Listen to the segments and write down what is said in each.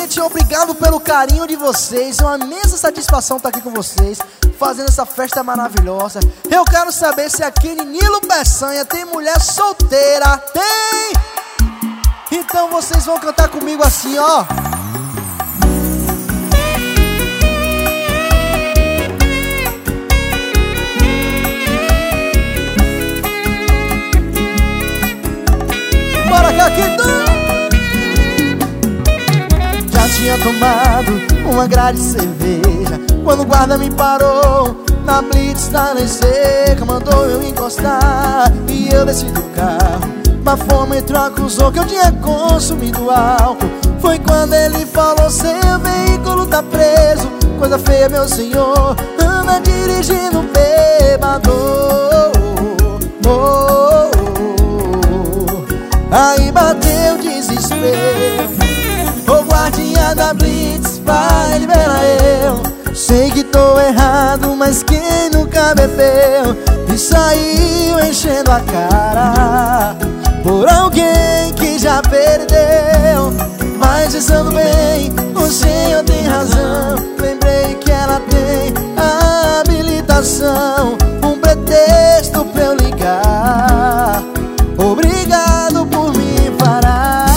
Gente, obrigado pelo carinho de vocês. É uma imensa satisfação estar aqui com vocês, fazendo essa festa maravilhosa. Eu quero saber se aqui em Nilo Peçanha tem mulher solteira. Tem? Então vocês vão cantar comigo assim, ó. Bora cá, quinto! Já tinha tomado uma grade de cerveja quando o guarda me parou na blitz da lei seca. Mandou eu encostar e eu desci do carro. Bafômetro acusou que eu tinha consumido álcool. Foi quando ele falou: seu veículo tá preso. Coisa feia, meu senhor, anda dirigindo bêbado. Aí bateu desespero. O guardinha da blitz vai liberar eu. Sei que tô errado, mas quem nunca bebeu e saiu enchendo a cara por alguém que já perdeu. Mas pensando bem, o senhor tem razão. Lembrei que ela tem a habilitação, um pretexto pra eu ligar. Obrigado por me parar.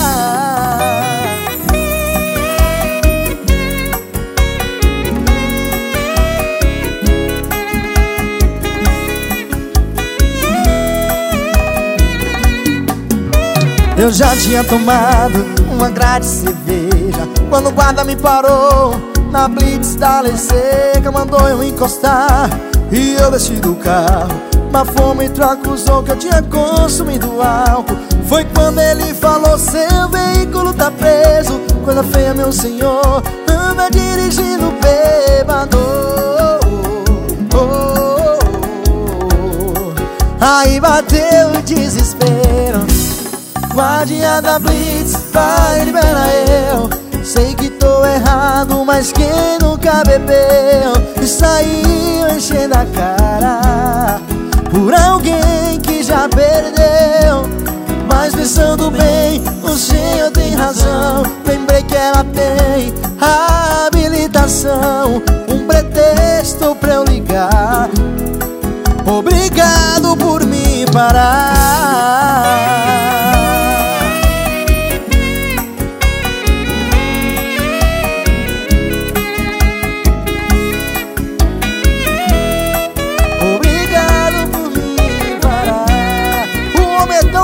Eu já tinha tomado uma grade de cerveja quando o guarda me parou na blitz da lei seca. Mandou eu encostar e eu desci do carro. Bafômetro acusou que eu tinha consumido álcool. Foi quando ele falou: seu veículo tá preso. Coisa feia, meu senhor, anda dirigindo bêbado. Aí bateu o desespero. Guardinha da blitz vai liberar eu. Sei que tô errado, mas quem nunca bebeu e saiu enchendo a cara por alguém que já perdeu. Mas pensando bem, o senhor tem razão. Lembrei que ela tem a habilitação, um pretexto pra eu ligar. Obrigado por me parar.